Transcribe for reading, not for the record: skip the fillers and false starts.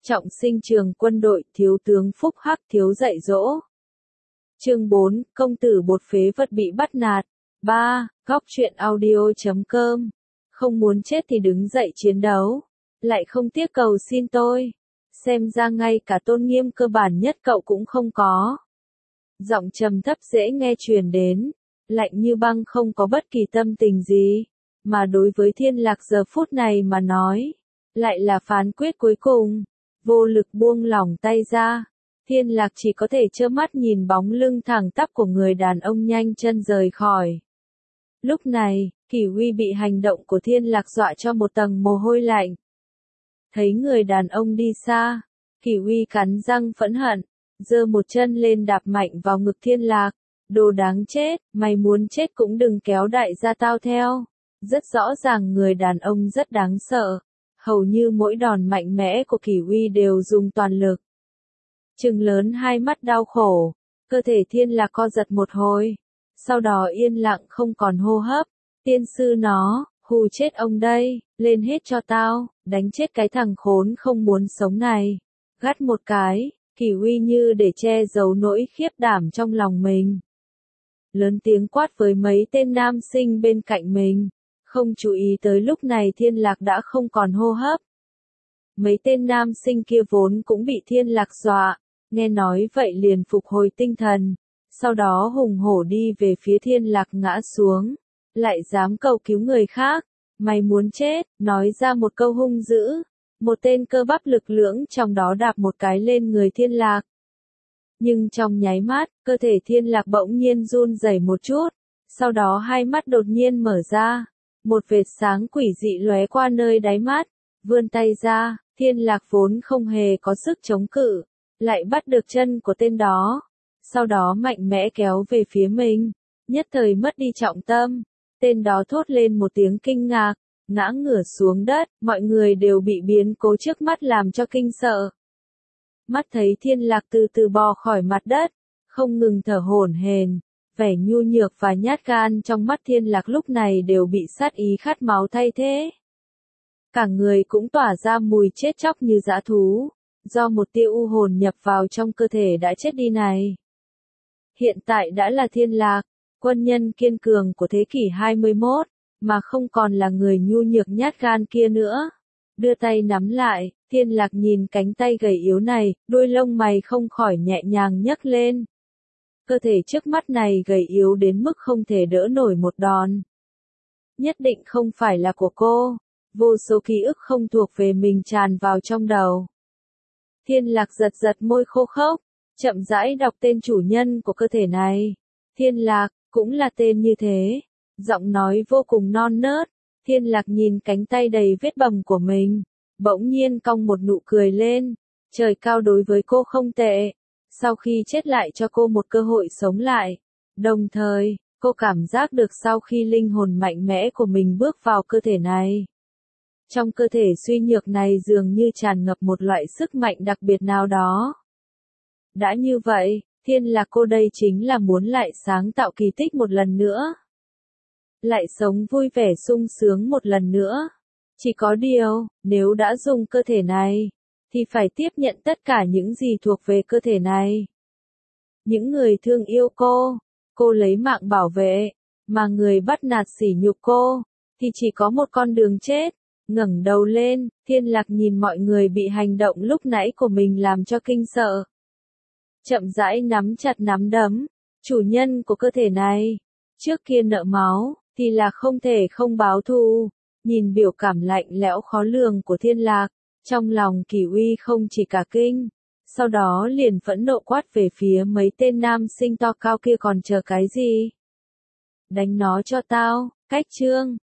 Trọng sinh trường quân đội, thiếu tướng Phúc Hắc thiếu dạy dỗ. Chương 4, công tử bột phế vật bị bắt nạt. 3. Góc truyện audio.com. Không muốn chết thì đứng dậy chiến đấu. Lại không tiếc cầu xin tôi. Xem ra ngay cả tôn nghiêm cơ bản nhất cậu cũng không có. Giọng trầm thấp dễ nghe truyền đến. Lạnh như băng, không có bất kỳ tâm tình gì. Mà đối với Thiên Lạc giờ phút này mà nói. Lại là phán quyết cuối cùng. Vô lực buông lỏng tay ra. Thiên Lạc chỉ có thể trơ mắt nhìn bóng lưng thẳng tắp của người đàn ông nhanh chân rời khỏi. Lúc này, Kỷ Huy bị hành động của Thiên Lạc dọa cho một tầng mồ hôi lạnh. Thấy người đàn ông đi xa, Kỷ Huy cắn răng phẫn hận, giơ một chân lên đạp mạnh vào ngực Thiên Lạc. Đồ đáng chết, mày muốn chết cũng đừng kéo đại gia tao theo. Rất rõ ràng người đàn ông rất đáng sợ. Hầu như mỗi đòn mạnh mẽ của Kỷ Huy đều dùng toàn lực. Trừng lớn hai mắt đau khổ, cơ thể Thiên Lạc co giật một hồi. Sau đó yên lặng không còn hô hấp. Tiên sư nó, hù chết ông đây, lên hết cho tao, đánh chết cái thằng khốn không muốn sống này. Gắt một cái, Kỷ Huy như để che giấu nỗi khiếp đảm trong lòng mình. Lớn tiếng quát với mấy tên nam sinh bên cạnh mình. Không chú ý tới lúc này Thiên Lạc đã không còn hô hấp. Mấy tên nam sinh kia vốn cũng bị Thiên Lạc dọa, nghe nói vậy liền phục hồi tinh thần, sau đó hùng hổ đi về phía Thiên Lạc ngã xuống, lại dám cầu cứu người khác, mày muốn chết, nói ra một câu hung dữ, một tên cơ bắp lực lưỡng trong đó đạp một cái lên người Thiên Lạc. Nhưng trong nháy mắt, cơ thể Thiên Lạc bỗng nhiên run rẩy một chút, sau đó hai mắt đột nhiên mở ra. Một vệt sáng quỷ dị lóe qua nơi đáy mắt, vươn tay ra, Thiên Lạc vốn không hề có sức chống cự, lại bắt được chân của tên đó, sau đó mạnh mẽ kéo về phía mình, nhất thời mất đi trọng tâm, tên đó thốt lên một tiếng kinh ngạc, ngã ngửa xuống đất, mọi người đều bị biến cố trước mắt làm cho kinh sợ. Mắt thấy Thiên Lạc từ từ bò khỏi mặt đất, không ngừng thở hổn hển. Vẻ nhu nhược và nhát gan trong mắt Thiên Lạc lúc này đều bị sát ý khát máu thay thế. Cả người cũng tỏa ra mùi chết chóc như dã thú, do một tia u hồn nhập vào trong cơ thể đã chết đi này. Hiện tại đã là Thiên Lạc, quân nhân kiên cường của thế kỷ 21, mà không còn là người nhu nhược nhát gan kia nữa. Đưa tay nắm lại, Thiên Lạc nhìn cánh tay gầy yếu này, đuôi lông mày không khỏi nhẹ nhàng nhấc lên. Cơ thể trước mắt này gầy yếu đến mức không thể đỡ nổi một đòn. Nhất định không phải là của cô. Vô số ký ức không thuộc về mình tràn vào trong đầu. Thiên Lạc giật giật môi khô khốc, chậm rãi đọc tên chủ nhân của cơ thể này. Thiên Lạc, cũng là tên như thế. Giọng nói vô cùng non nớt. Thiên Lạc nhìn cánh tay đầy vết bầm của mình, bỗng nhiên cong một nụ cười lên. Trời cao đối với cô không tệ. Sau khi chết lại cho cô một cơ hội sống lại. Đồng thời, cô cảm giác được sau khi linh hồn mạnh mẽ của mình bước vào cơ thể này. Trong cơ thể suy nhược này dường như tràn ngập một loại sức mạnh đặc biệt nào đó. Đã như vậy, Thiên Lạc cô đây chính là muốn lại sáng tạo kỳ tích một lần nữa. Lại sống vui vẻ sung sướng một lần nữa. Chỉ có điều, nếu đã dùng cơ thể này, thì phải tiếp nhận tất cả những gì thuộc về cơ thể này. Những người thương yêu cô lấy mạng bảo vệ, mà người bắt nạt sỉ nhục cô, thì chỉ có một con đường chết. Ngẩng đầu lên, Thiên Lạc nhìn mọi người bị hành động lúc nãy của mình làm cho kinh sợ. Chậm rãi nắm chặt nắm đấm, chủ nhân của cơ thể này, trước kia nợ máu, thì là không thể không báo thù. Nhìn biểu cảm lạnh lẽo khó lường của Thiên Lạc, trong lòng Kỷ Huy không chỉ cả kinh, sau đó liền phẫn nộ quát về phía mấy tên nam sinh to cao kia còn chờ cái gì? Đánh nó cho tao, cách chương.